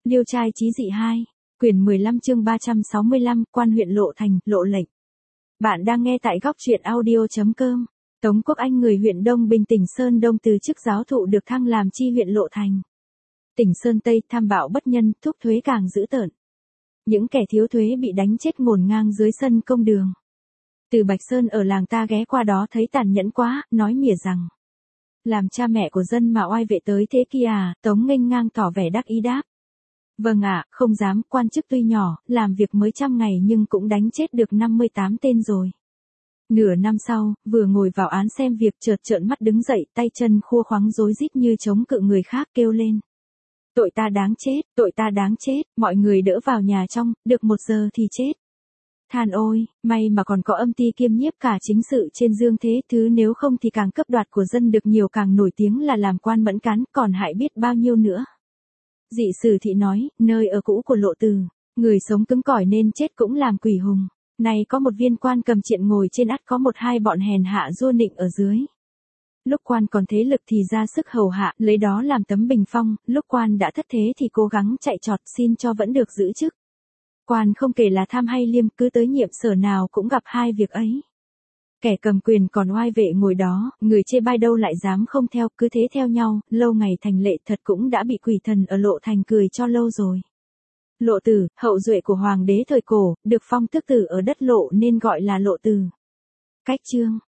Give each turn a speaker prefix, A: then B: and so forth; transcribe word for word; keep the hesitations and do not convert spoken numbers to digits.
A: Liêu trai chí dị hai, quyển mười lăm chương ba trăm sáu mươi lăm, quan huyện Lộ Thành, lộ lệnh. Bạn đang nghe tại góc truyện audio.com. Tống Quốc Anh người huyện Đông Bình tỉnh Sơn Đông từ chức giáo thụ được thăng làm chi huyện Lộ Thành. Tỉnh Sơn Tây tham bạo bất nhân, thúc thuế càng dữ tợn. Những kẻ thiếu thuế bị đánh chết ngổn ngang dưới sân công đường. Từ Bạch Sơn ở làng ta ghé qua đó thấy tàn nhẫn quá, nói mỉa rằng. Làm cha mẹ của dân mà oai vệ tới thế kia à, Tống nghênh ngang tỏ vẻ đắc ý đáp. Vâng ạ, không dám, quan chức tuy nhỏ, làm việc mới trăm ngày nhưng cũng đánh chết được năm mươi tám tên rồi. Nửa năm sau, vừa ngồi vào án xem việc chợt trợn mắt đứng dậy, tay chân khua khoắng rối rít như chống cự người khác kêu lên. Tội ta đáng chết, tội ta đáng chết, mọi người đỡ vào nhà trong, được một giờ thì chết. Than ôi, may mà còn có âm ty kiêm nhiếp cả chính sự trên dương thế thứ nếu không thì càng cấp đoạt của dân được nhiều càng nổi tiếng là làm quan mẫn cán còn hại biết bao nhiêu nữa. Dị sử thị nói, nơi ở cũ của Lộ Từ, người sống cứng cỏi nên chết cũng làm quỷ hùng. Này có một viên quan cầm triện ngồi trên ắt có một hai bọn hèn hạ dua nịnh ở dưới. Lúc quan còn thế lực thì ra sức hầu hạ, lấy đó làm tấm bình phong, lúc quan đã thất thế thì cố gắng chạy trọt xin cho vẫn được giữ chức. Quan không kể là tham hay liêm, cứ tới nhiệm sở nào cũng gặp hai việc ấy. Kẻ cầm quyền còn oai vệ ngồi đó, người chê bai đâu lại dám không theo, cứ thế theo nhau, lâu ngày thành lệ thật cũng đã bị quỷ thần ở Lộ Thành cười cho lâu rồi. Lộ Tử, hậu duệ của hoàng đế thời cổ, được phong tước tử ở đất Lộ nên gọi là Lộ Từ. Cách chương,